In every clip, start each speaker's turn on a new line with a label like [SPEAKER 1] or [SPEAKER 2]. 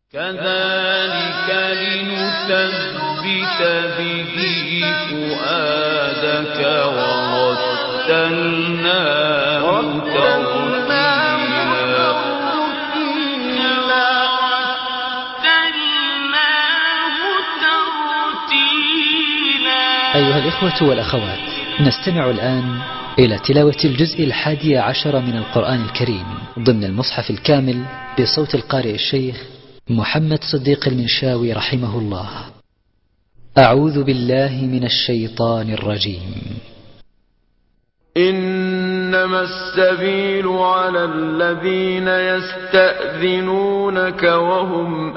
[SPEAKER 1] كذلك لنثبت به فؤادك ورتلناه ترتيلا.
[SPEAKER 2] أيها الإخوة والأخوات، نستمع الآن إلى تلاوة الجزء 11 من القرآن الكريم ضمن المصحف الكامل بصوت القارئ الشيخ محمد صديق المنشاوي رحمه الله. أعوذ بالله من الشيطان الرجيم.
[SPEAKER 3] إنما السبيل على الذين يستأذنونك وهم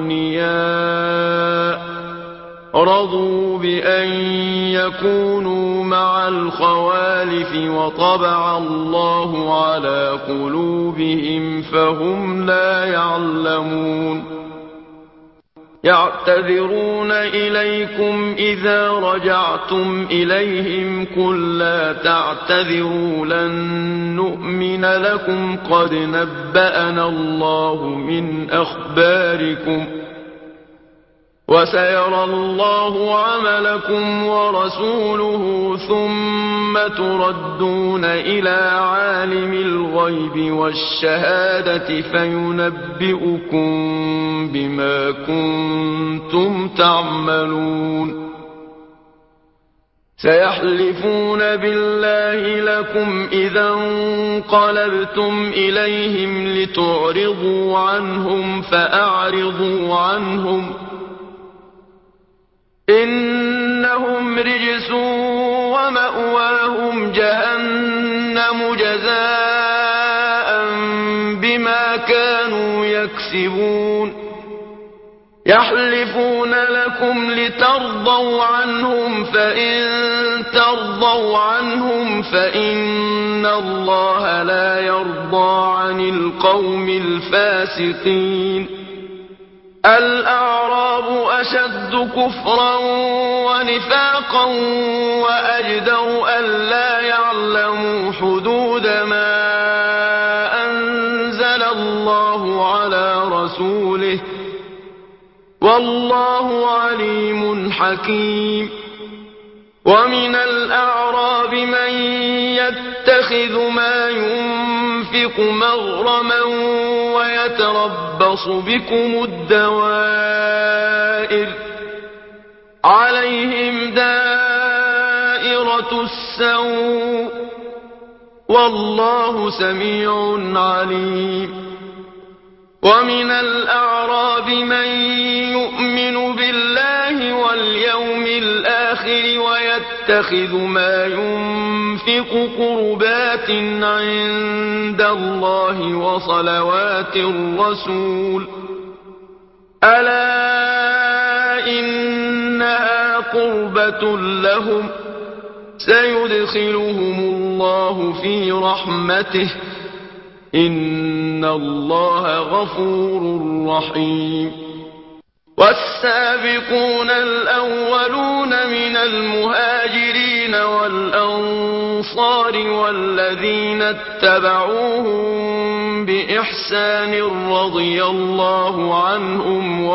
[SPEAKER 3] أغنياء رضوا بأن يكونوا مع الخوالف وطبع الله على قلوبهم فهم لا يعلمون. يعتذرون إليكم إذا رجعتم إليهم قل لا تعتذروا لن نؤمن لكم قد نبأنا الله من أخباركم وسيرى الله عملكم ورسوله ثم تردون إلى عالم الغيب والشهادة فينبئكم بما كنتم تعملون. سيحلفون بالله لكم إذا انقلبتم إليهم لتعرضوا عنهم فأعرضوا عنهم إنهم رجس ومأواهم جهنم جزاء بما كانوا يكسبون. يحلفون لكم لترضوا عنهم فإن ترضوا عنهم فإن الله لا يرضى عن القوم الفاسقين. الأعراب أشد كفرا ونفاقا وأجدر ألا يعلموا حدود ما أنزل الله على رسوله والله عليم حكيم. ومن الأعراب من يتخذ ما ينفق مغرما ويتربص بكم الدوائر عليهم دائرة السوء والله سميع عليم. ومن الأعراب من يؤمن بالله واليوم الآخر ويتخذ ما ينفق قربات عند الله وصلوات الرسول ألا إنها قربة لهم سيدخلهم الله في رحمته إن الله غفور رحيم. والسابقون الأولون من المهاجرين والأنصار والذين اتبعوهم بإحسان رضي الله عنهم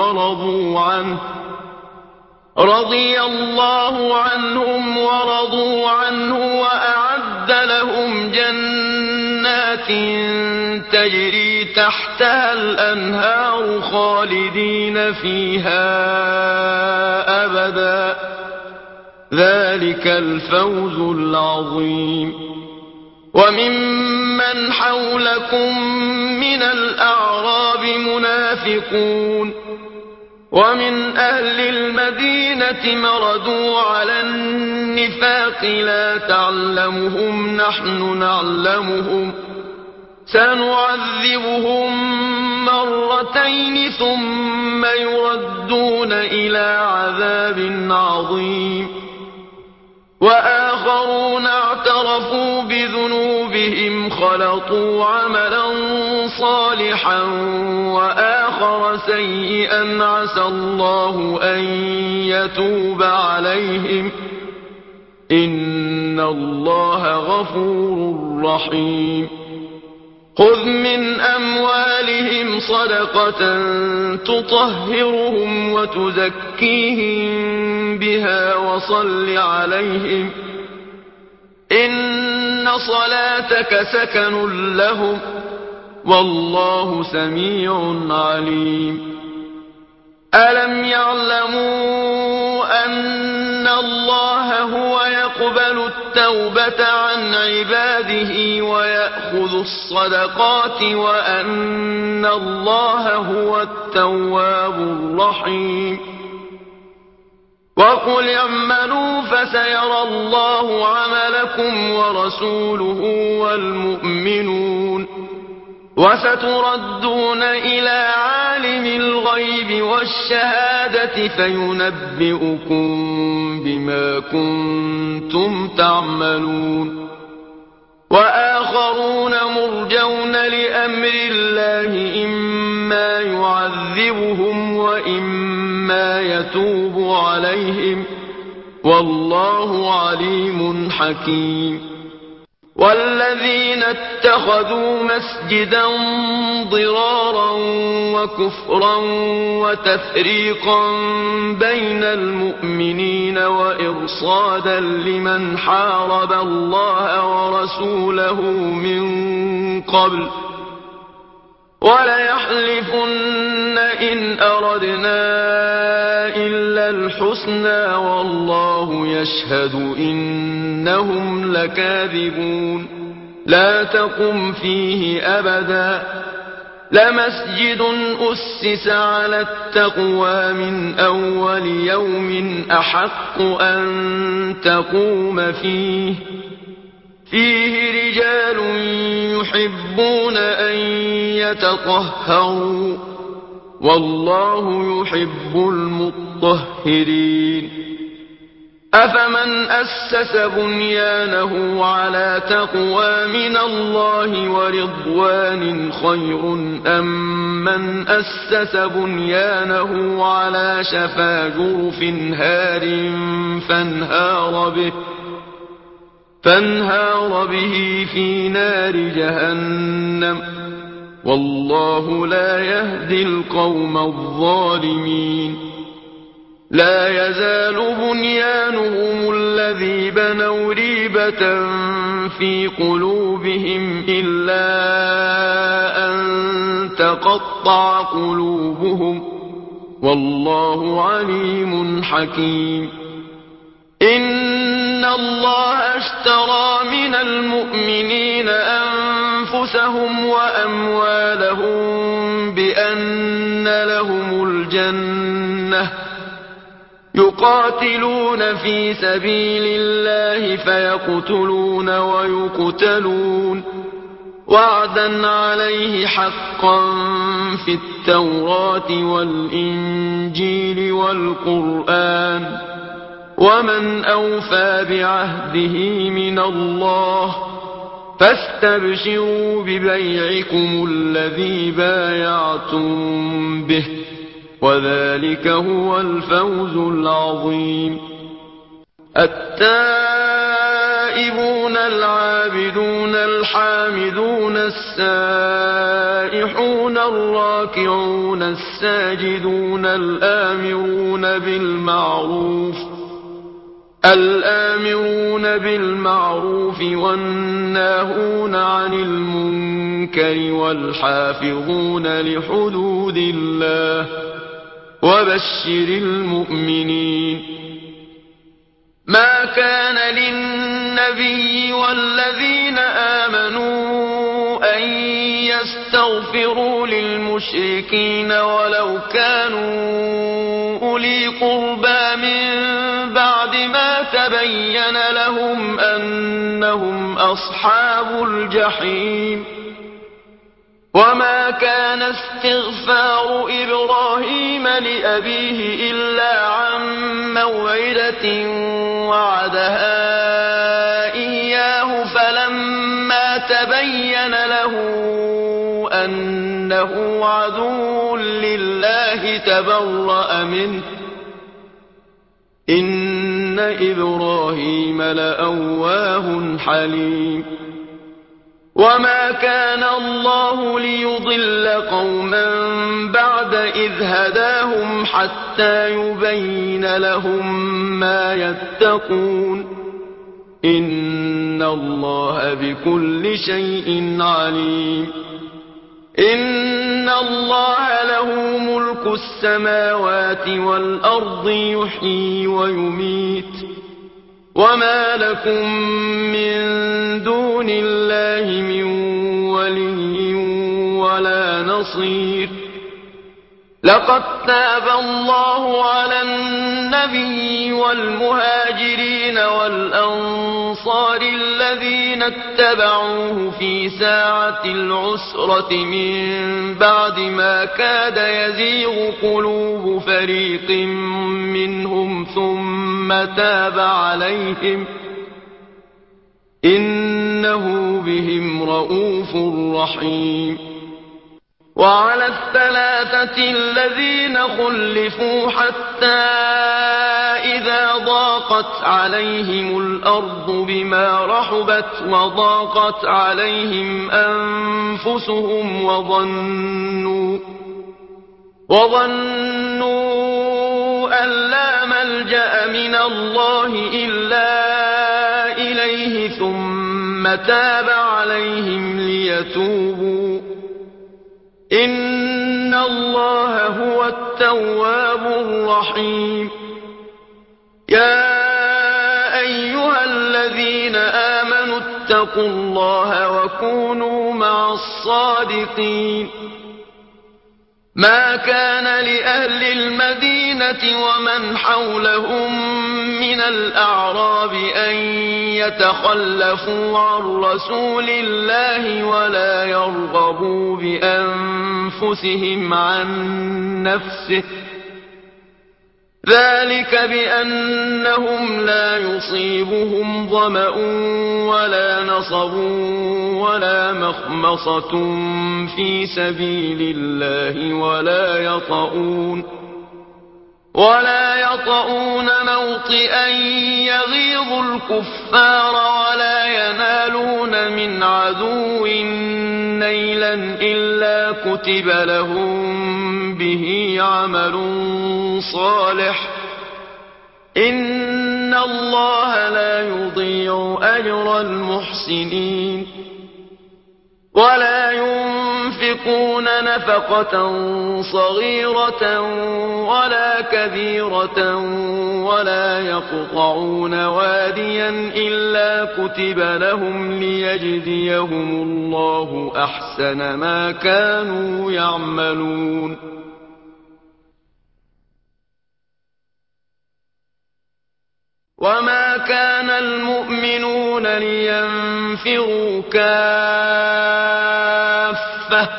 [SPEAKER 3] ورضوا عنه وأعد لهم جنات تجري تحتها الأنهار خالدين فيها أبدا ذلك الفوز العظيم. وممن حولكم من الأعراب منافقون ومن أهل المدينة مردوا على النفاق لا تعلمهم نحن نعلمهم سنعذبهم مرتين ثم يردون إلى عذاب عظيم. وآخرون اعترفوا بذنوبهم خلطوا عملا صالحا وآخر سيئا عسى الله أن يتوب عليهم إن الله غفور رحيم. خذ من أموالهم صدقة تطهرهم وتزكيهم بها وصل عليهم إن صلاتك سكن لهم والله سميع عليم ألم يعلموا أن الله هو يقبل التوبة عن عباده ويأخذ الصدقات وأن الله هو التواب الرحيم وقل اعملوا فسيرى الله عملكم ورسوله والمؤمنون وستردون إلى عالم الغيب والشهادة فينبئكم بما كنتم تعملون وآخرون مرجون لأمر الله إما يعذبهم وإما يتوب عليهم والله عليم حكيم والذين اتخذوا مسجدا ضرارا وكفرا وتفريقا بين المؤمنين وإرصادا لمن حارب الله ورسوله من قبل وليحلفن إن أردنا إلا الحسنى والله يشهد إنهم لكاذبون لا تقم فيه أبدا لمسجد أسس على التقوى من أول يوم أحق أن تقوم فيه رجال يحبون أن يتطهروا والله يحب المطهرين أفمن أسس بنيانه على تقوى من الله ورضوان خير أم من أسس بنيانه على شفا جرف هار فانهار به في نار جهنم والله لا يهدي القوم الظالمين لا يزال بنيانهم الذي بنوا ريبة في قلوبهم إلا أن تقطع قلوبهم والله عليم حكيم إن الله اشترى من المؤمنين أنفسهم وأموالهم بأن لهم الجنة يقاتلون في سبيل الله فيقتلون ويقتلون وعدا عليه حقا في التوراة والإنجيل والقرآن ومن أوفى بعهده من الله فاستبشروا ببيعكم الذي بايعتم به وذلك هو الفوز العظيم التائبون العابدون الحامدون السائحون الراكعون الساجدون الآمرون بالمعروف والناهون عن المنكر والحافظون لحدود الله وبشر المؤمنين ما كان للنبي والذين آمنوا أن يستغفروا للمشركين ولو كانوا أولي قربى من بعد ما تبين لهم أنهم أصحاب الجحيم وما كان استغفار إبراهيم لأبيه إلا عن موعدة وعدها إياه فلما تبين له أنه عدو لله تبرأ منه إن إبراهيم لأواه حليم وما كان الله ليضل قوما بعد إذ هداهم حتى يبين لهم ما يتقون إن الله بكل شيء عليم إن الله له ملك السماوات والأرض يحيي ويميت وما لكم من دون الله من ولي ولا نصير لقد تاب الله على النبي والمهاجرين والأنصار الذين اتبعوه في ساعة العسرة من بعد ما كاد يزيغ قلوب فريق منهم ثم تاب عليهم إنه بهم رءوف رحيم وعلى الثلاثة الذين خلفوا حتى إذا ضاقت عليهم الأرض بما رحبت وضاقت عليهم أنفسهم وظنوا أن لا ملجأ من الله إلا إليه ثم تاب عليهم ليتوبوا إن الله هو التواب الرحيم يا أيها الذين آمنوا اتقوا الله وكونوا مع الصادقين ما كان لأهل المدينة ومن حولهم من الأعراب أن يتخلفوا عن رسول الله ولا يرغبوا بأنفسهم عن نفسه ذلك بأنهم لا يصيبهم ظمأ ولا نصب ولا مخمصة في سبيل الله ولا يطؤون موطئا يغيظ الكفار ولا ينالون من عدو نيلا إلا كتب لهم به عمل صالح إن الله لا يضيع أجر المحسنين ولا ينفقون نفقة صغيرة ولا كبيرة ولا يقطعون واديا إلا كتب لهم ليجزيهم الله أحسن ما كانوا يعملون وما كان المؤمنون لينفروا كافة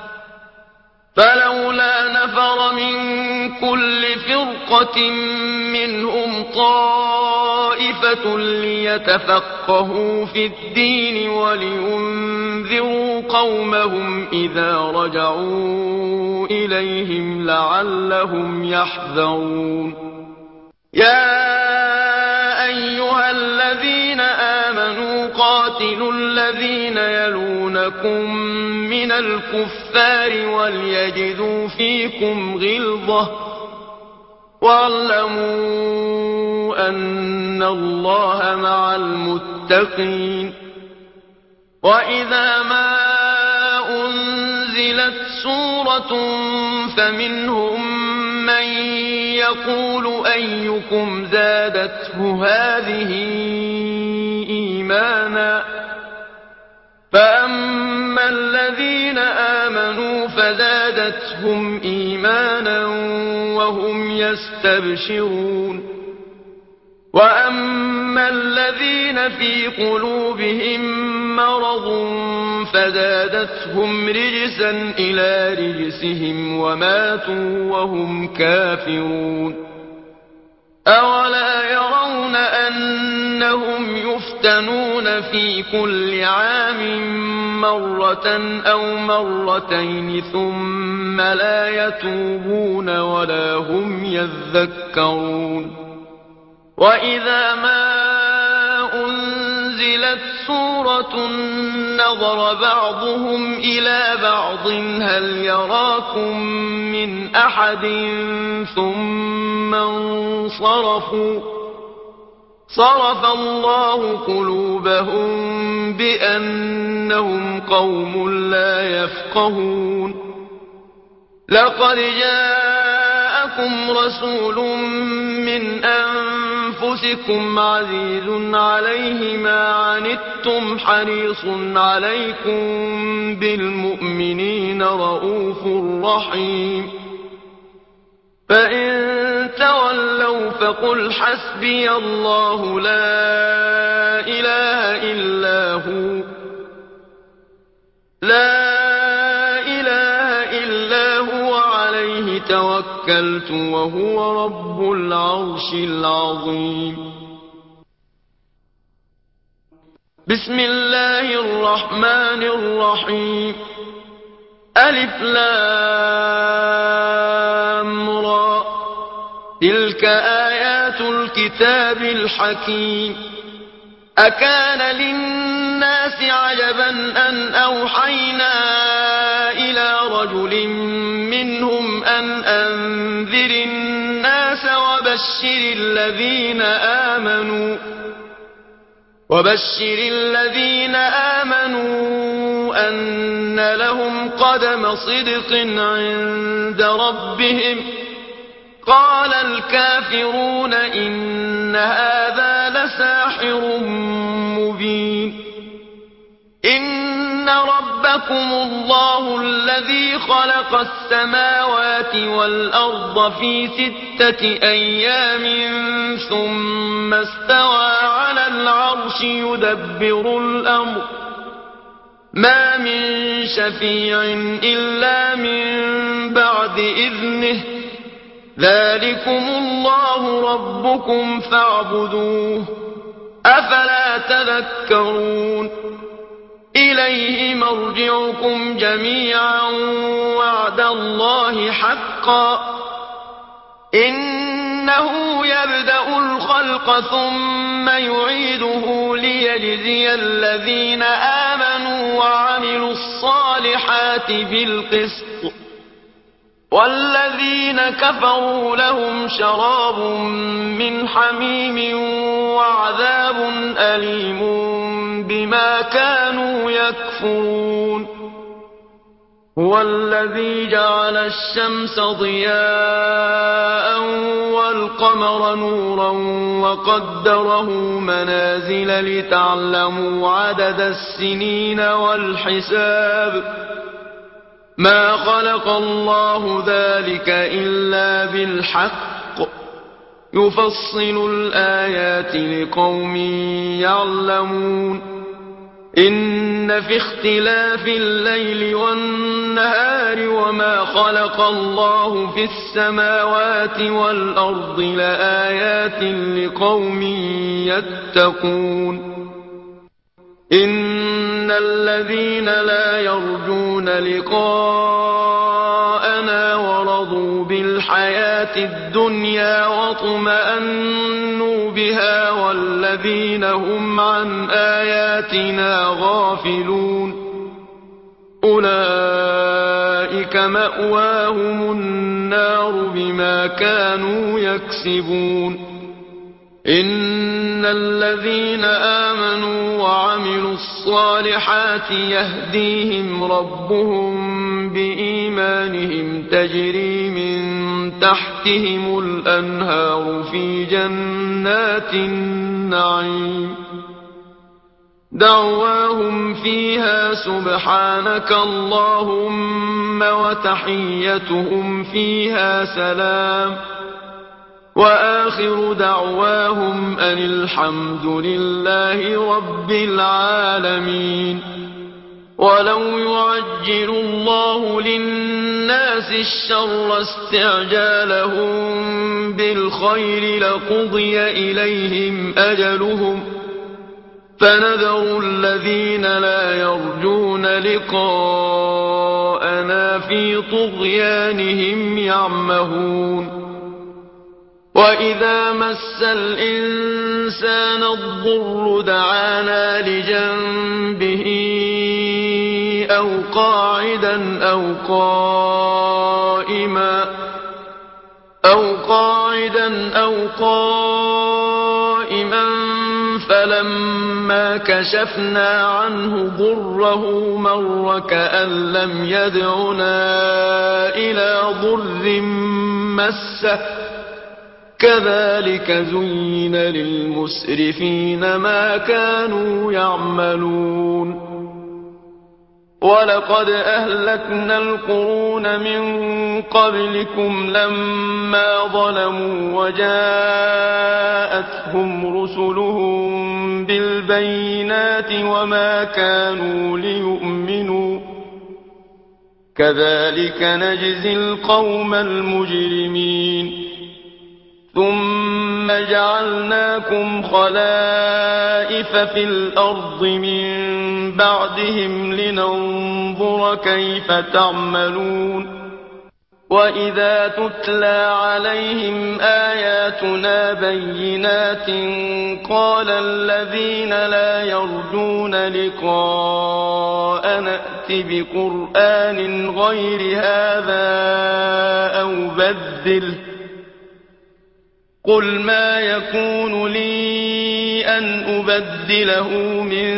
[SPEAKER 3] فلولا نفر من كل فرقة منهم طائفة ليتفقهوا في الدين ولينذروا قومهم إذا رجعوا إليهم لعلهم يحذرون يا أيها الذين آمنوا قاتلوا الذين يلونكم من الكفار وليجدوا فيكم غلظة واعلموا أن الله مع المتقين وإذا ما أنزلت سورة فمنهم من يقول أيكم زادته هذه إيمانا فأما الذين آمنوا فزادتهم إيمانا وهم يستبشرون وأما الذين في قلوبهم مرض فزادتهم رجسا إلى رجسهم وماتوا وهم كافرون أولا يرون أنهم يفتنون في كل عام مرة أو مرتين ثم لا يتوبون ولا هم يذكرون وإذا ما أنزلت سورة نظر بعضهم إلى بعض هل يراكم من أحد ثم انصرفوا صرف الله قلوبهم بأنهم قوم لا يفقهون لقد جاءكم رسول من أنفسكم عزيز عليه ما عنتم حريص عليكم بالمؤمنين رءوف رحيم فإن تولوا فقل حسبي الله لا إله إلا هو عليه توكلت وهو رب العرش العظيم بسم الله الرحمن الرحيم ألف لام را تلك آيات الكتاب الحكيم أكان للناس عجبا أن أوحينا إلى رجل منهم أن أنذر الناس وبشر الذين آمنوا أن لهم قدم صدق عند ربهم قال الكافرون إن هذا لساحر مبين إن ربكم الله الذي خلق السماوات والأرض في 6 أيام ثم استوى على العرش يدبر الأمر ما من شفيع إلا من بعد إذنه ذلكم الله ربكم فاعبدوه أفلا تذكرون إليه مرجعكم جميعا وعد الله حقا إنه يبدأ الخلق ثم يعيده ليجزي الذين آمنوا وعملوا الصالحات بالقسط والذين كفروا لهم شراب من حميم وعذاب أليم بما كانوا يكفرون هو الذي جعل الشمس ضياء والقمر نورا وقدره منازل لتعلموا عدد السنين والحساب ما خلق الله ذلك إلا بالحق يفصل الآيات لقوم يعلمون إن في اختلاف الليل والنهار وما خلق الله في السماوات والأرض لآيات لقوم يتقون إن الذين لا يرجون لقاءنا ورضوا بالحياة الدنيا واطمأنوا بها والذين هم عن آياتنا غافلون أولئك مأواهم النار بما كانوا يكسبون إن الذين آمنوا وعملوا الصالحات يهديهم ربهم بإيمانهم تجري من تحتهم الأنهار في جنات النعيم دعواهم فيها سبحانك اللهم وتحيتهم فيها سلام وآخر دعواهم أن الحمد لله رب العالمين ولو يعجل الله للناس الشر استعجالهم بالخير لقضي إليهم أجلهم فنذر الذين لا يرجون لقاءنا في طغيانهم يعمهون وإذا مس الإنسان الضر دعانا لجنبه أو قاعدا أو قائما فلما كشفنا عنه ضره مر كأن لم يدعنا إلى ضر مسه كذلك زين للمسرفين ما كانوا يعملون ولقد أهلكنا القرون من قبلكم لما ظلموا وجاءتهم رسلهم بالبينات وما كانوا ليؤمنوا كذلك نجزي القوم المجرمين ثم جعلناكم خلائف في الأرض من بعدهم لننظر كيف تعملون وإذا تتلى عليهم آياتنا بينات قال الذين لا يرجون لقاءنا ائت بقرآن غير هذا أو بدله قل ما يكون لي أن أبدله من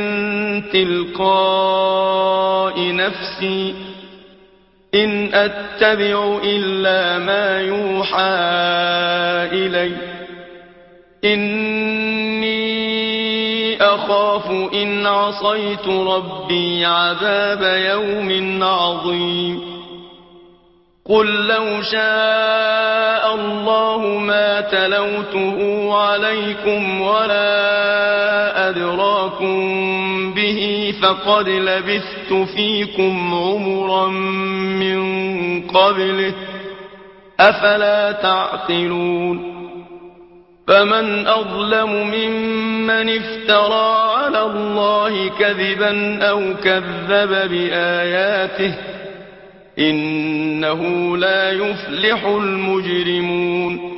[SPEAKER 3] تلقاء نفسي إن أتبع إلا ما يوحى إلي إني أخاف إن عصيت ربي عذاب يوم عظيم قل لو شاء الله ما تلوته عليكم ولا أدراكم به فقد لبثت فيكم عمرا من قبله أفلا تعقلون فمن أظلم ممن افترى على الله كذبا أو كذب بآياته إنه لا يفلح المجرمون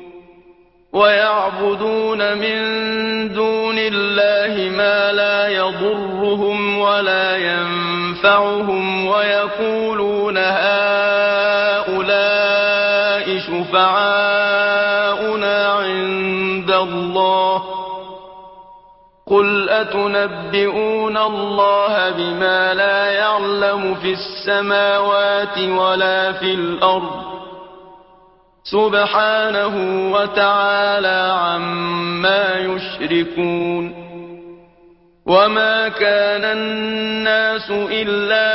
[SPEAKER 3] ويعبدون من دون الله ما لا يضرهم ولا ينفعهم ويقولون هؤلاء شفعاؤنا عند الله قل أتنبئون الله بما لا يعلم في السماوات ولا في الأرض سبحانه وتعالى عما يشركون وما كان الناس إلا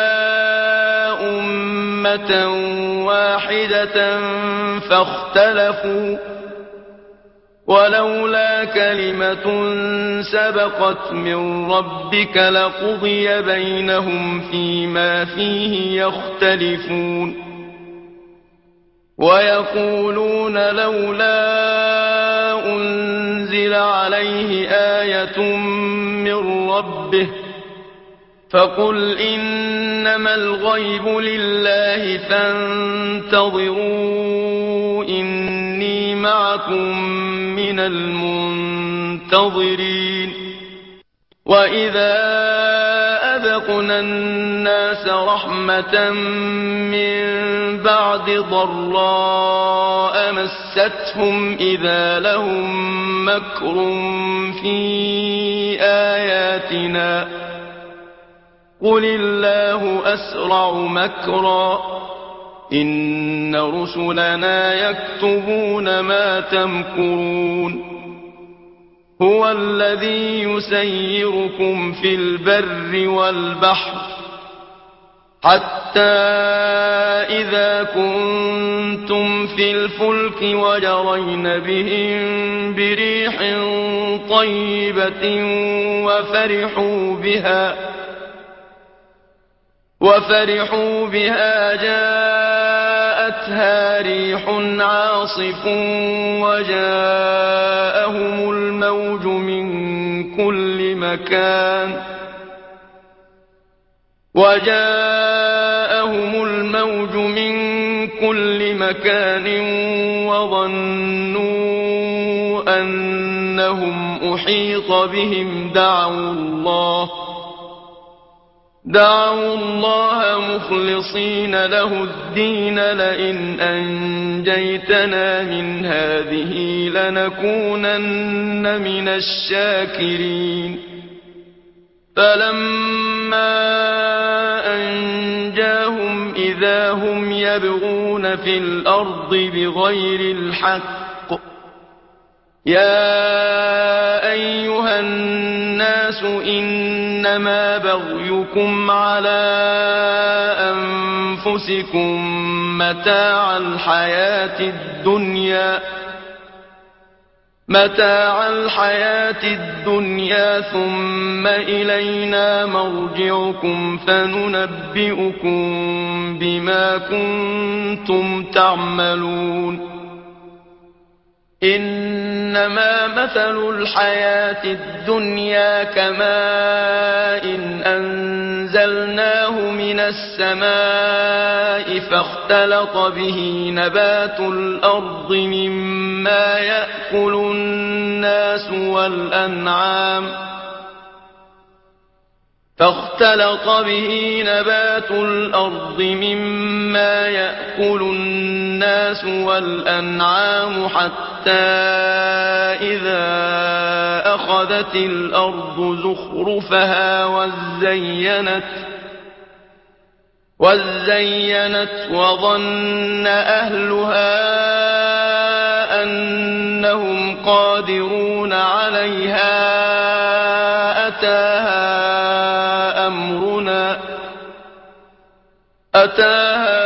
[SPEAKER 3] أمة واحدة فاختلفوا ولولا كلمة سبقت من ربك لقضي بينهم فيما فيه يختلفون ويقولون لولا أنزل عليه آية من ربه فقل إنما الغيب لله فانتظروا إني معكم من المنتظرين وإذا أذقنا الناس رحمة من بعد ضراء مستهم إذا لهم مكر في آياتنا قل الله أسرع مكرا إن رسلنا يكتبون ما تمكرون هو الذي يسيركم في البر والبحر حتى إذا كنتم في الفلك وجرين بهم بريح طيبة وفرحوا بها جاءتها ريح عاصف وجاءهم الموج من كل مكان وظنوا أنهم أحيط بهم دعوا الله مخلصين له الدين لئن أنجيتنا من هذه لنكونن من الشاكرين فلما أنجاهم إذا هم يبغون في الأرض بغير الحق يا أيها الناس إنما بغيكم على أنفسكم متاع الحياة الدنيا ثم إلينا مرجعكم فننبئكم بما كنتم تعملون إنما مثل الحياة الدنيا كماء إن أنزلناه من السماء فاختلط به نبات الأرض مما يأكل الناس والأنعام حتى إذا أخذت الأرض زخرفها وزينت وظن أهلها أنهم قادرون عليها أتاها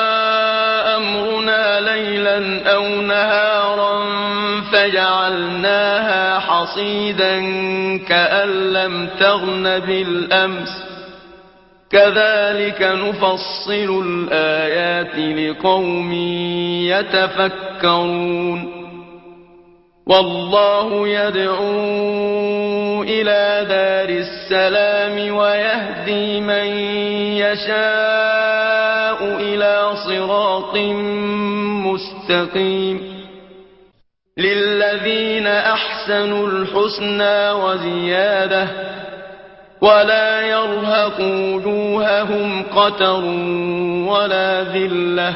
[SPEAKER 3] أمرنا ليلا أو نهارا فجعلناها حصيدا كأن لم تغن بالأمس كذلك نفصل الآيات لقوم يتفكرون والله يدعو إلى دار السلام ويهدي من يشاء إلى صراط مستقيم للذين أحسنوا الحسنى وزيادة ولا يرهق وجوههم قتر ولا ذلة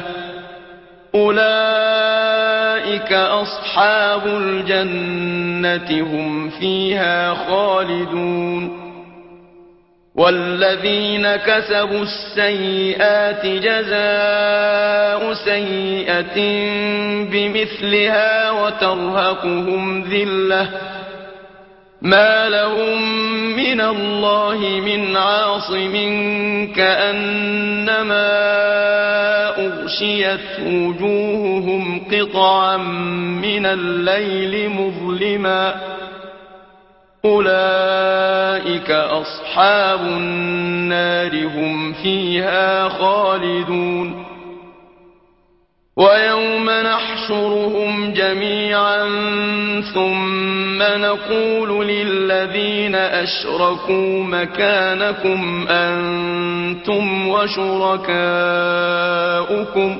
[SPEAKER 3] أولئك أصحاب الجنة هم فيها خالدون والذين كسبوا السيئات جزاء سيئة بمثلها وترهقهم ذلة ما لهم من الله من عاصم كأنما أغشيت وجوههم قطعا من الليل مظلما أولئك أصحاب النار هم فيها خالدون ويوم نحشرهم جميعا ثم نقول للذين أشركوا مكانكم أنتم وشركاؤكم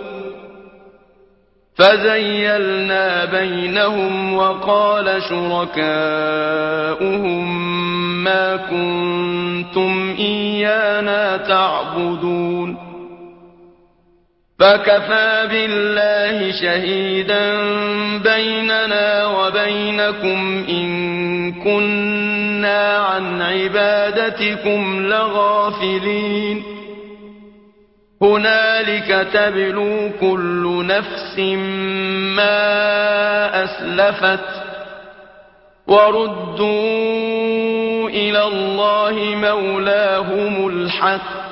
[SPEAKER 3] فزيلنا بينهم وقال شركاؤهم ما كنتم إيانا تعبدون فكفى بالله شهيدا بيننا وبينكم إن كنا عن عبادتكم لغافلين هنالك تبلو كل نفس ما أسلفت وردوا إلى الله مولاهم الحق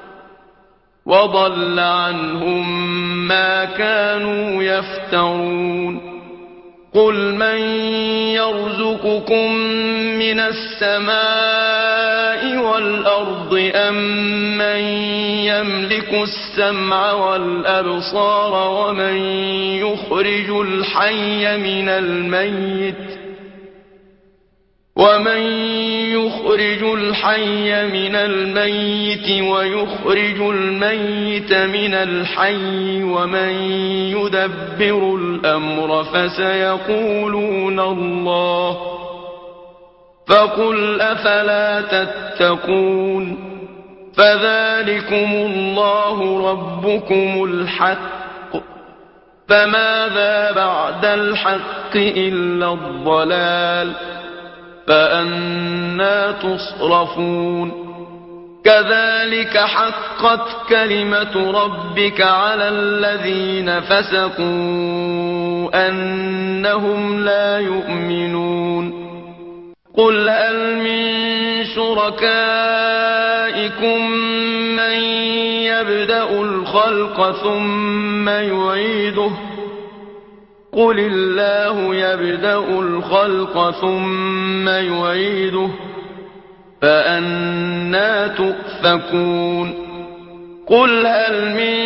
[SPEAKER 3] وضل عنهم ما كانوا يفترون قل من يرزقكم من السماء والأرض أم من يملك السمع والأبصار ومن يخرج الحي من الميت ويخرج الميت من الحي ومن يدبر الأمر فسيقولون الله فقل أفلا تتقون فذلكم الله ربكم الحق، فماذا بعد الحق إلا الضلال، فأنى تصرفون. كذلك حقت كلمة ربك على الذين فسقوا أنهم لا يؤمنون. قل هل من شركائكم من يبدأ الخلق ثم يعيده؟ قل الله يبدأ الخلق ثم يعيده، فأنى تؤفكون. قل هل من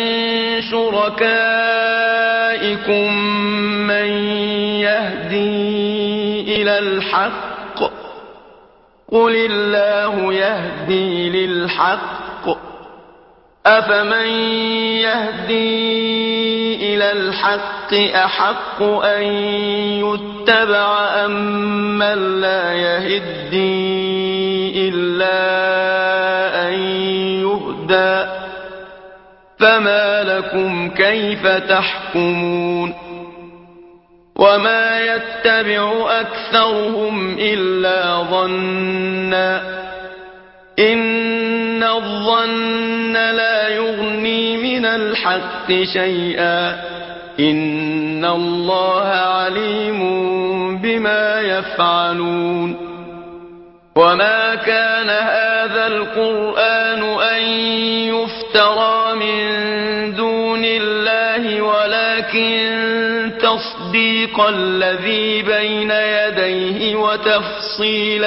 [SPEAKER 3] شركائكم من يهدي إلى الحق؟ قل الله يهدي للحق، أفمن يهدي إلى الحق أحق أن يتبع أم من لا يهدي إلا أن يهدى؟ فما لكم كيف تحكمون؟ وما يتبع أكثرهم إلا ظنا، إن الظن لا يغني من الحق شيئا، إن الله عليم بما يفعلون. وما كان هذا القرآن أن يفترى من دون الله، ولكن تصديق الذي بين يديه وتفصيل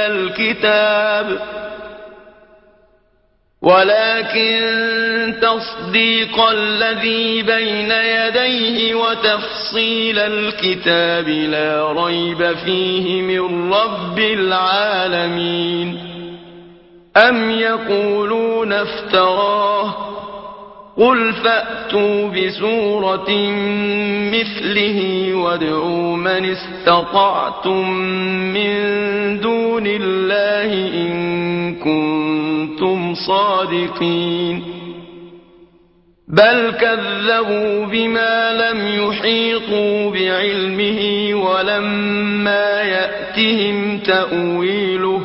[SPEAKER 3] الكتاب لا ريب فيه من رب العالمين. أم يقولون افتراه؟ قل فأتوا بسورة مثله وادعوا من استطعتم من دون الله إن كنتم صادقين. بل كذبوا بما لم يحيطوا بعلمه ولما يأتهم تأويله،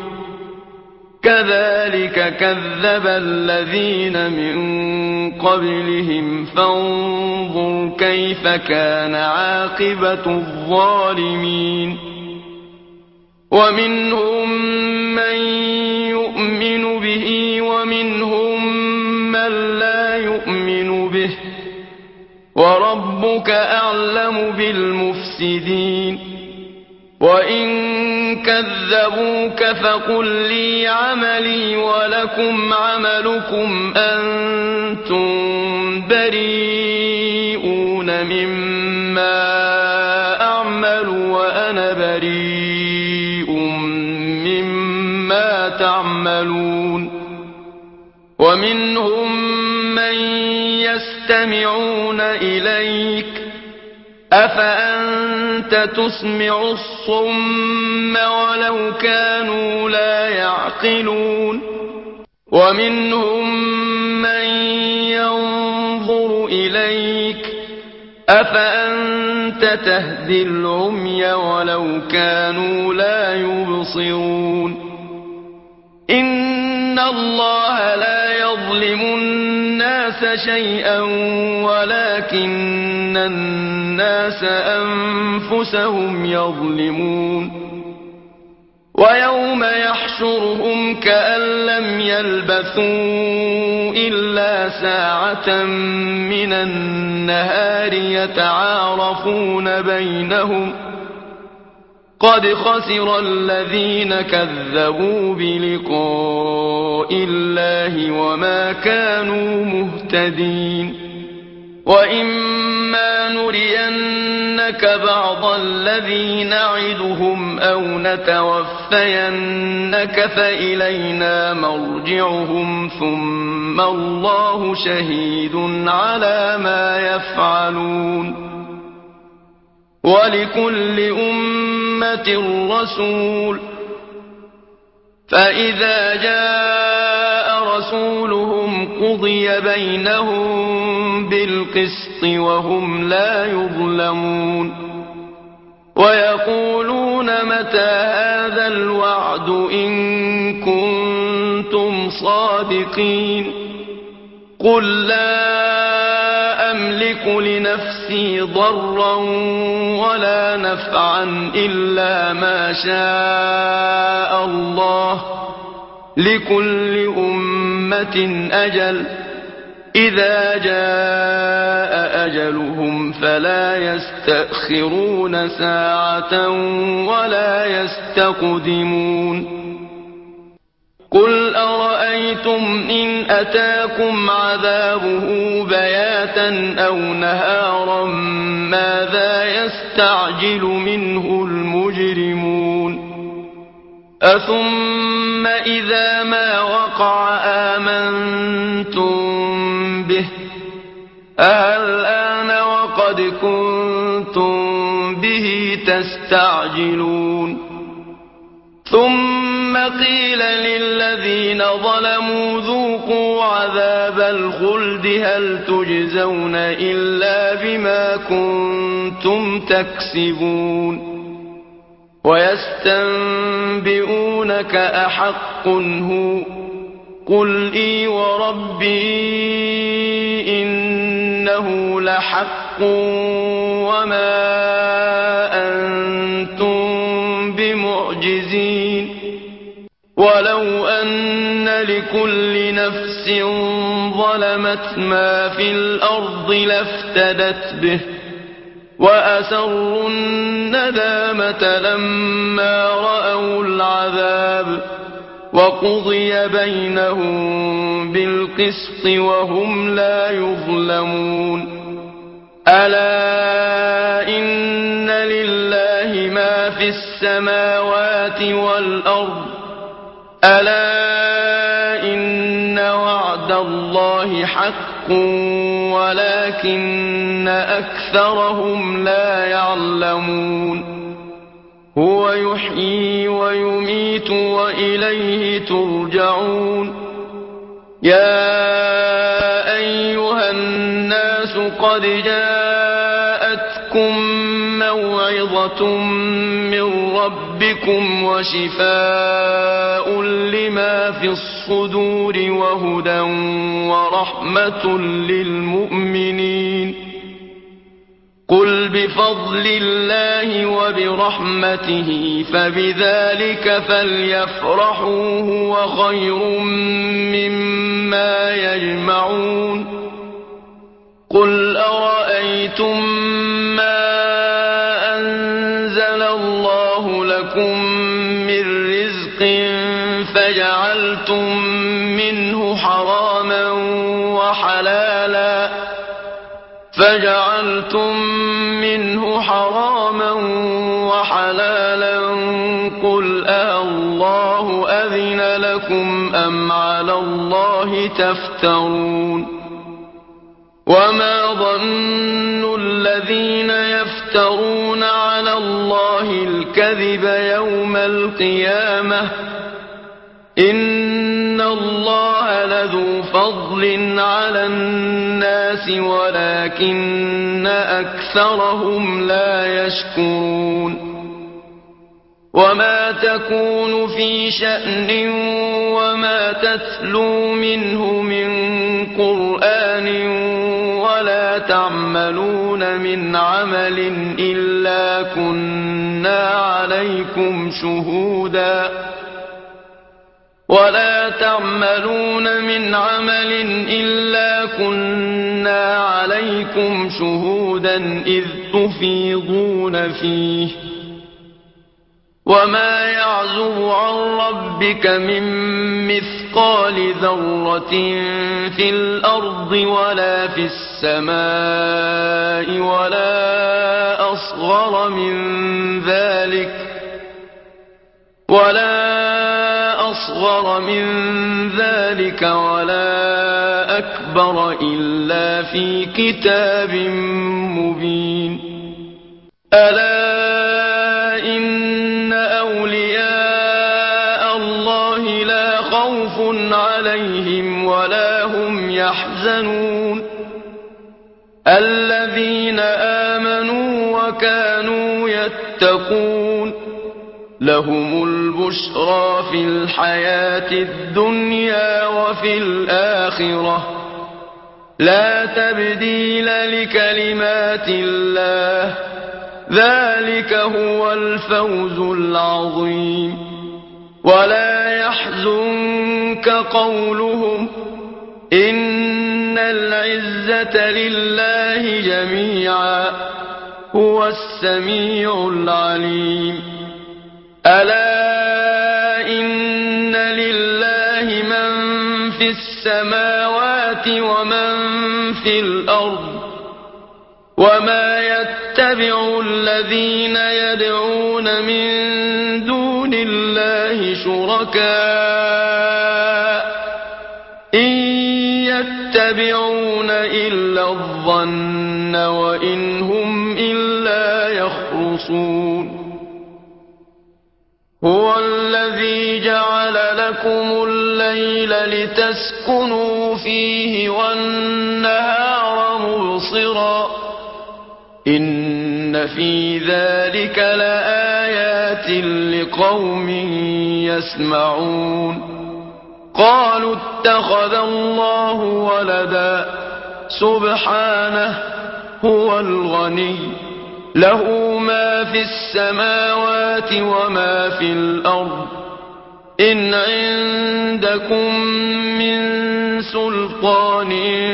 [SPEAKER 3] كذلك كذب الذين من قبلهم، فانظر كيف كان عاقبة الظالمين. ومنهم من يؤمن به ومنهم من لا يؤمن به، وربك أعلم بالمفسدين. وإن كذبوك فقل لي عملي ولكم عملكم أنتم بريئون مما أعمل وأنا بريء مما تعملون. ومنهم من يستمعون إليك، أفأنت تسمع الصم ولو كانوا لا يعقلون. ومنهم من ينظر إليك، أفأنت تهدي العمي ولو كانوا لا يبصرون. إن الله لا يظلم الناس شيئا ولكن الناس أنفسهم يظلمون. ويوم يحشرهم كأن لم يلبثوا إلا ساعة من النهار يتعارفون بينهم، قد خسر الذين كذبوا بلقاء الله وما كانوا مهتدين. وإما نرينك بعض الذي نعدهم أو نتوفينك فإلينا مرجعهم ثم الله شهيد على ما يفعلون. ولكل أمة رسول، فإذا جاء رسولهم قضي بينهم بالقسط وهم لا يظلمون ويقولون متى هذا الوعد إن كنتم صادقين قل لا أملك لنفسي ضرا ولا نفعا إلا ما شاء الله لكل أمة أجل إذا جاء أجلهم فلا يستأخرون ساعة ولا يستقدمون قل أرأيتم إن أتاكم عذابه بياتا أو نهارا ماذا يستعجل منه المجرمون أثم إذا ما وقع آمنتم به الآن وقد كنتم به تستعجلون ثم قيل للذين ظلموا ذوقوا عذاب الخلد هل تجزون إلا بما كنتم تكسبون ويستنبئونك أحق هو قل إي وربي إنه لحق وما أنتم بمعجزين ولو أن لكل نفس ظلمت ما في الأرض لافتدت به وأسروا الندامة لما رأوا العذاب وقضي بينهم بالقسط وهم لا يظلمون ألا إن لله ما في السماوات والأرض ألا إن وعد الله حق ولكن أكثرهم لا يعلمون هو يحيي ويميت وإليه ترجعون يا أيها الناس قد جاءتكم موعظة من ربكم وشفاء لما في الصدور وهدى ورحمة للمؤمنين قل بفضل الله وبرحمته فبذلك فليفرحوا هو خير مما يجمعون قل أرأيتم ما أنزل الله لكم من رزق فجعلتم منه حراما وحلالا قل الله أذن لكم أم على الله تفترون وما ظن الذين يفترون على الله الكذب يوم القيامة إن الله لذو فضل على الناس ولكن أكثرهم لا يشكرون وما تكون في شأن وما تتلو منه من قرآن ولا تعملون من عمل إلا كنا عليكم شهودا إذ تفيضون فيه وما يعزب عن ربك من مثقال ذرة في الأرض ولا في السماء ولا أصغر من ذلك ولا أكبر إلا في كتاب مبين ألا إن أولياء الله لا خوف عليهم ولا هم يحزنون الذين آمنوا وكانوا يتقون لهم البشرى في الحياة الدنيا وفي الآخرة لا تبديل لكلمات الله ذلك هو الفوز العظيم ولا يحزنك قولهم إن العزة لله جميعا هو السميع العليم ألا إن لله من في السماوات ومن في الأرض وما يتبع الذين يدعون من دون الله شركاء إن يتبعون إلا الظن وإن هم إلا يخرصون هو الذي جعل لكم الليل لتسكنوا فيه والنهار مبصرا إن في ذلك لآيات لقوم يسمعون قالوا اتخذ الله ولدا سبحانه هو الغني له ما في السماوات وما في الأرض إن عندكم من سلطان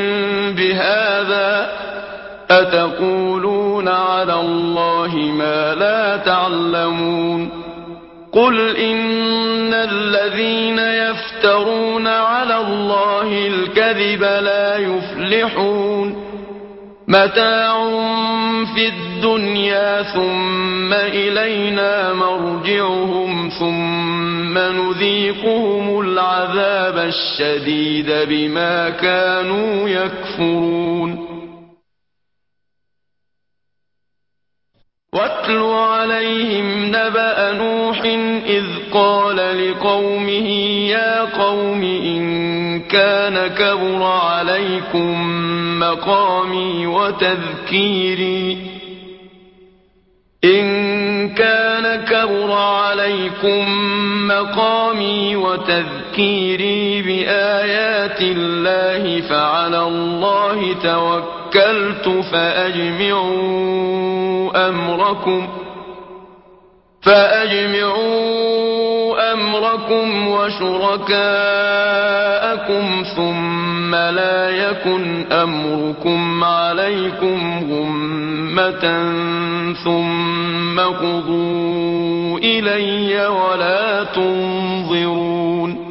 [SPEAKER 3] بهذا أتقولون على الله ما لا تعلمون قل إن الذين يفترون على الله الكذب لا يفلحون متاع في الدنيا ثم إلينا مرجعهم ثم نذيقهم العذاب الشديد بما كانوا يكفرون واتل عليهم نبأ نوح إذ قال لقومه يا قوم إن كان كبر عليكم مقامي وتذكيري بآيات الله فعلى الله توكلت فأجمعوا أمركم وشركاءكم ثم لا يكن أمركم عليكم غمة ثم قضوا إلي ولا تنظرون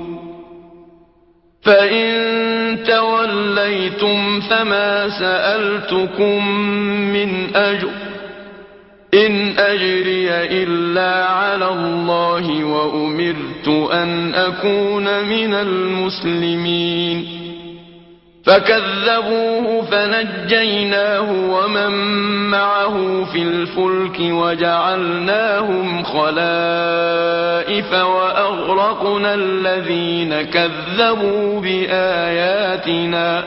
[SPEAKER 3] فإن توليتم فما سألتكم من أجر إن أجري إلا على الله وأمرت أن أكون من المسلمين فكذبوه فنجيناه ومن معه في الفلك وجعلناهم خلائف وأغرقنا الذين كذبوا بآياتنا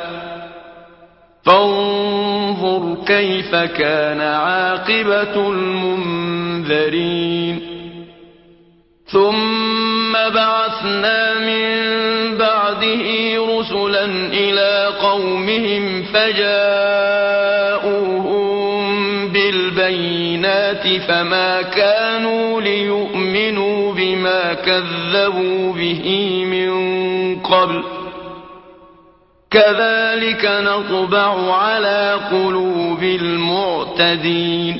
[SPEAKER 3] فانظر كيف كان عاقبة المنذرين ثم بعثنا من بعده رسلا إلى قومهم فجاءوهم بالبينات فما كانوا ليؤمنوا بما كذبوا به من قبل كذلك نطبع على قلوب المعتدين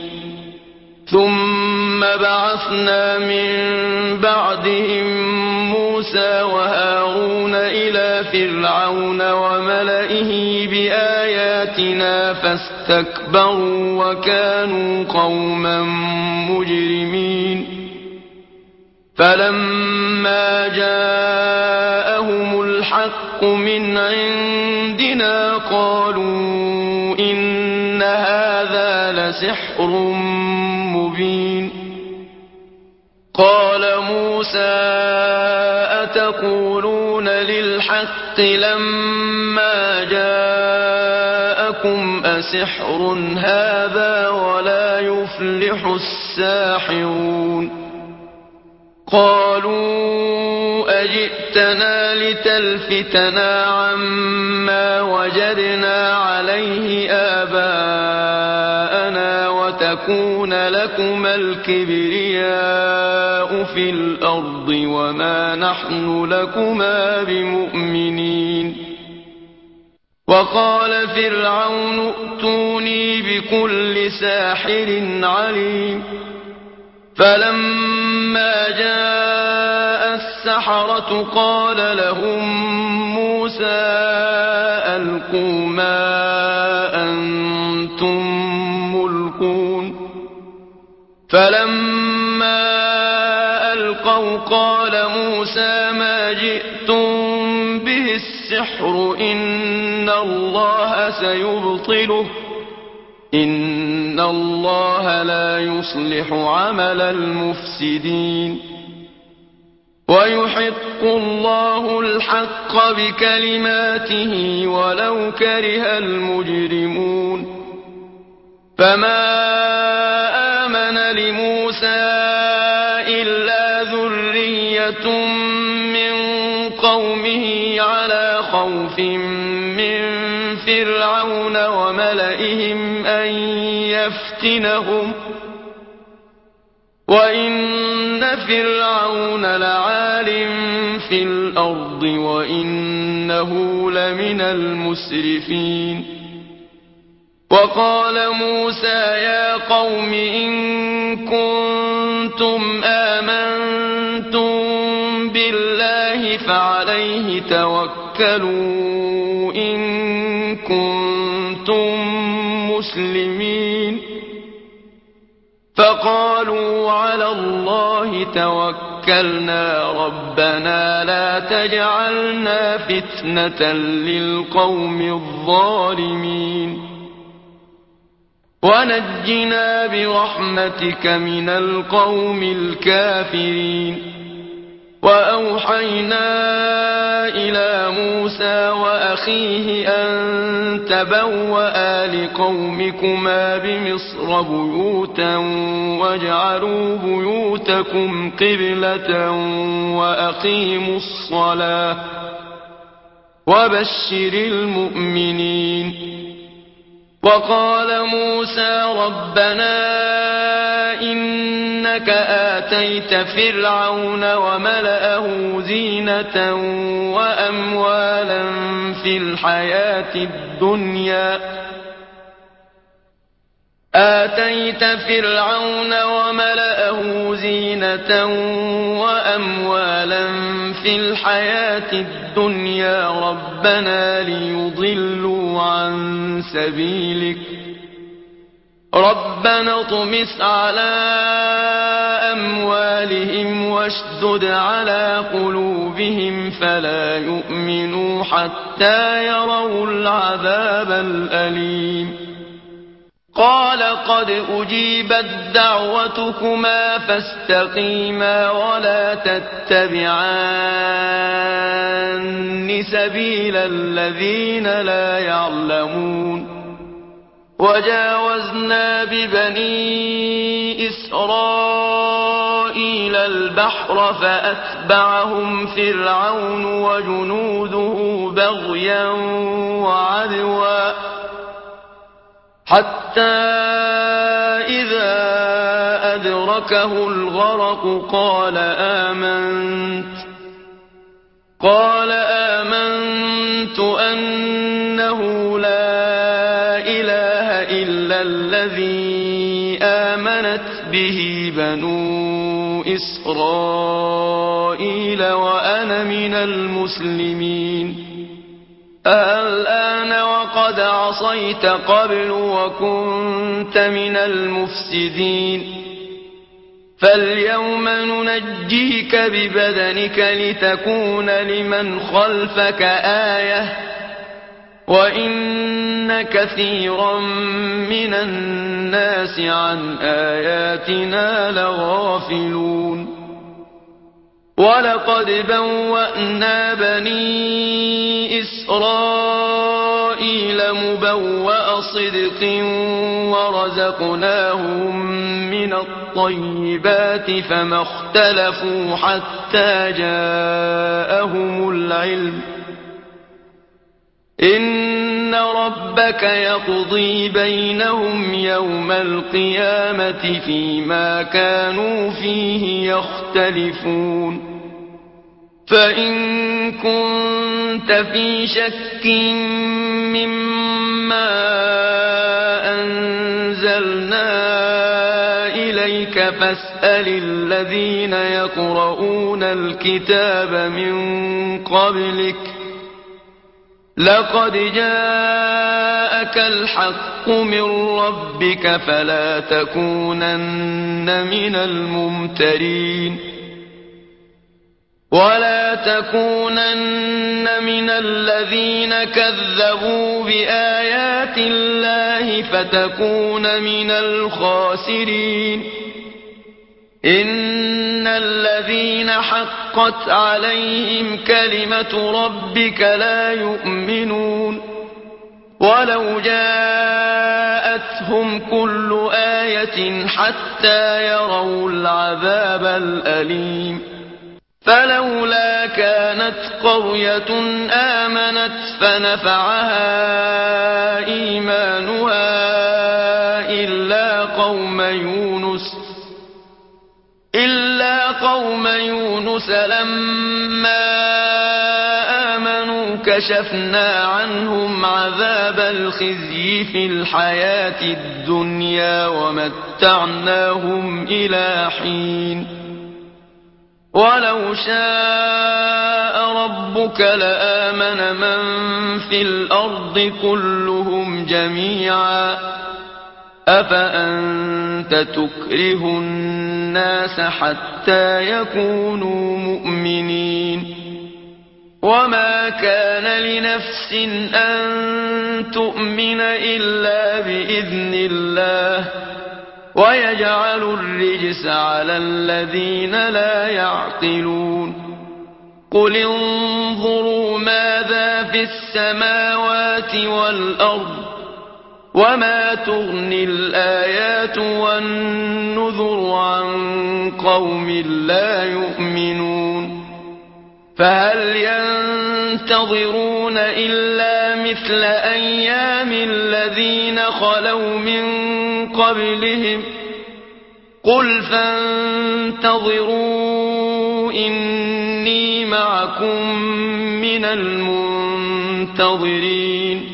[SPEAKER 3] ثم بعثنا من بعدهم موسى وهارون إلى فرعون وملئه بآياتنا فاستكبروا وكانوا قوما مجرمين فلما جاءهم الحق من عندنا قالوا إن هذا لسحر مبين قال موسى أتقولون للحق لما جاءكم أسحر هذا ولا يفلح الساحرون قالوا أجئتنا لتلفتنا عما وجدنا عليه آباءنا وتكون لكما الكبرياء في الأرض وما نحن لكما بمؤمنين وقال فرعون ائتوني بكل ساحر عليم فلما جاء السحرة قال لهم موسى ألقوا ما أنتم ملقون فلما ألقوا قال موسى ما جئتم به السحر إن الله سيبطله إن الله لا يصلح عمل المفسدين ويحق الله الحق بكلماته ولو كره المجرمون فما آمن لموسى إلا ذرية من قومه على خوف من فرعون وملئهم أن يفتنهم وإن فرعون لعال في الأرض وإنه لمن المسرفين وقال موسى يا قوم إن كنتم آمنتم بالله فعليه توكلوا إن كنتم مسلمين فقالوا على الله توكلنا ربنا لا تجعلنا فتنة للقوم الظالمين ونجنا برحمتك من القوم الكافرين وأوحينا إلى موسى وأخيه أن تبوأ لقومكما بمصر بيوتا واجعلوا بيوتكم قبلة وأقيموا الصلاة وبشر المؤمنين وقال موسى ربنا إنك آتيت فرعون وملأه زينة وأموالا في الحياة الدنيا آتيت فرعون وملأه زينة وأموالا في الحياة الدنيا ربنا ليضلوا عن سبيلك ربنا اطمس على أموالهم واشدد على قلوبهم فلا يؤمنوا حتى يروا العذاب الأليم قال قد أجيبت دعوتكما فاستقيما ولا تتبعان سبيل الذين لا يعلمون وجاوزنا ببني إسرائيل البحر فأتبعهم فرعون وجنوده بغيا وعدوا حتى إذا أدركه الغرق قال آمنت أنه لا إله إلا الذي آمنت به بنو إسرائيل وأنا من المسلمين الآن وقد عصيت قبل وكنت من المفسدين فاليوم ننجيك ببدنك لتكون لمن خلفك آية وإن كثيرا من الناس عن آياتنا لغافلون ولقد بوأنا بني إسرائيل إسرائيل مبوأ صدق ورزقناهم من الطيبات فما اختلفوا حتى جاءهم العلم إن ربك يقضي بينهم يوم القيامة فيما كانوا فيه يختلفون فإن كنت في شك مما أنزلنا إليك فاسأل الذين يقرؤون الكتاب من قبلك لقد جاءك الحق من ربك فلا تكونن من الممترين ولا تكونن من الذين كذبوا بآيات الله فتكون من الخاسرين إن الذين حقت عليهم كلمة ربك لا يؤمنون ولو جاءتهم كل آية حتى يروا العذاب الأليم فلولا كانت قرية آمنت فنفعها إيمانها إلا قوم يونس لما آمنوا كشفنا عنهم عذاب الخزي في الحياة الدنيا ومتعناهم إلى حين ولو شاء ربك لآمن من في الأرض كلهم جميعا أفأنت تكره الناس حتى يكونوا مؤمنين وما كان لنفس أن تؤمن إلا بإذن الله ويجعل الرجس على الذين لا يعقلون قل انظروا ماذا في السماوات والأرض وما تغني الآيات والنذر عن قوم لا يؤمنون فهل ينتظرون إلا مثل أيام الذين خلوا من قبلهم قل فانتظروا إني معكم من المنتظرين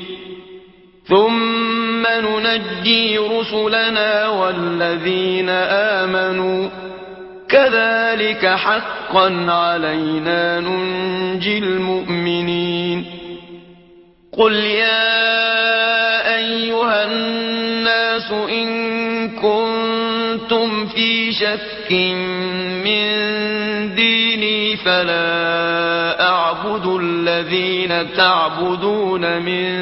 [SPEAKER 3] ثم ننجي رسلنا والذين آمنوا كذلك حقا علينا ننجي المؤمنين قل يا أيها الناس إن كنتم في شك من ديني فلا أعبد الذين تعبدون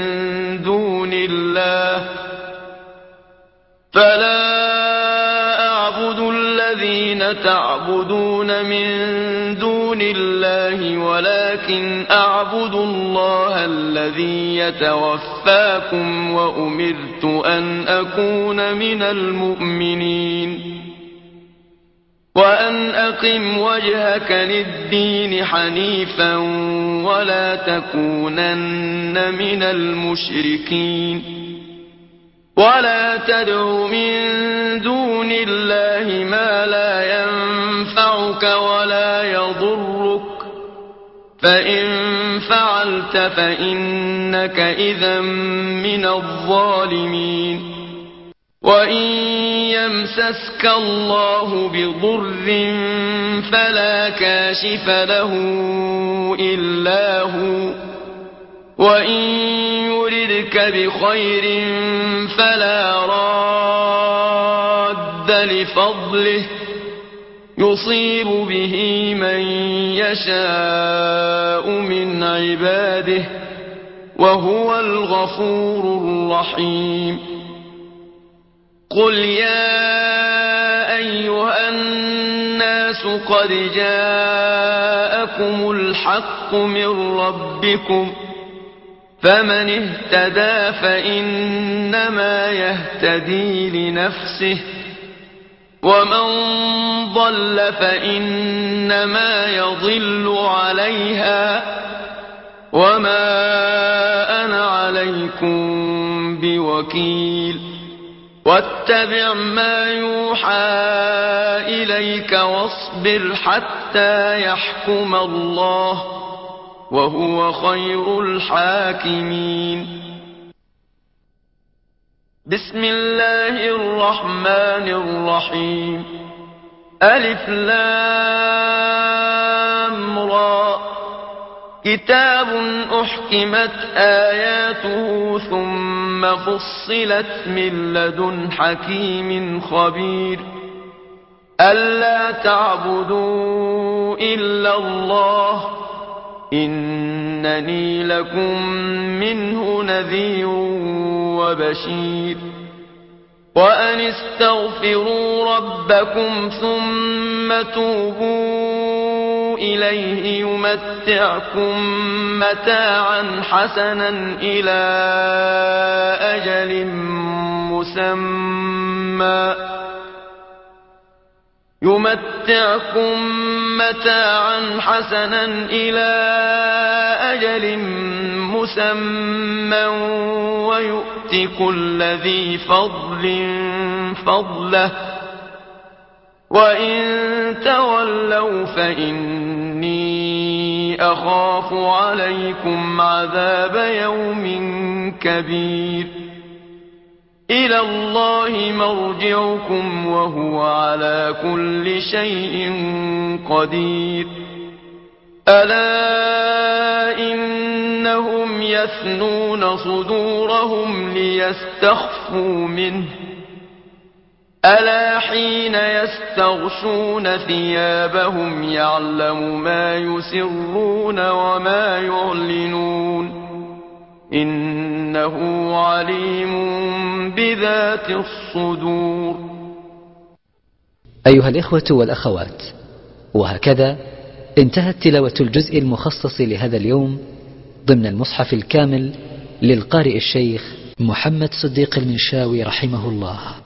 [SPEAKER 3] من دون الله ولكن أعبد الله الذي يتوفاكم وأمرت أن أكون من المؤمنين وأن أقم وجهك للدين حنيفا ولا تكونن من المشركين ولا تدع من دون الله ما لا ينفعك ولا يضرك فإن فعلت فإنك إذا من الظالمين وإن يمسسك الله بضر فلا كاشف له إلا هو وإن يردك بخير فلا راد لفضله يصيب به من يشاء من عباده وهو الغفور الرحيم قل يا أيها الناس قد جاءكم الحق من ربكم فمن اهتدى فإنما يهتدي لنفسه، ومن ضل فإنما يضل عليها، وما أنا عليكم بوكيل. واتبع ما يوحى إليك واصبر حتى يحكم الله، وهو خير الحاكمين. بسم الله الرحمن الرحيم. ألف لام را، كتاب أحكمت آياته ثم فصلت من لدن حكيم خبير. ألا تعبدوا إلا الله إنني لكم منه نذير وبشير. وأن استغفروا ربكم ثم توبوا إليه يمتعكم متاعا حسنا إلى أجل مسمى ويؤت كل ذي فضل فضله، وإن تولوا فإني أخاف عليكم عذاب يوم كبير. إلى الله مرجعكم وهو على كل شيء قدير. ألا إنهم يثنون صدورهم ليستخفوا منه، ألا حين يستغشون ثيابهم يعلم ما يسرون وما يعلنون، إنه عليم بذات الصدور.
[SPEAKER 2] أيها الإخوة والأخوات، وهكذا انتهت تلاوة الجزء المخصص لهذا اليوم ضمن المصحف الكامل للقارئ الشيخ محمد صديق المنشاوي رحمه الله.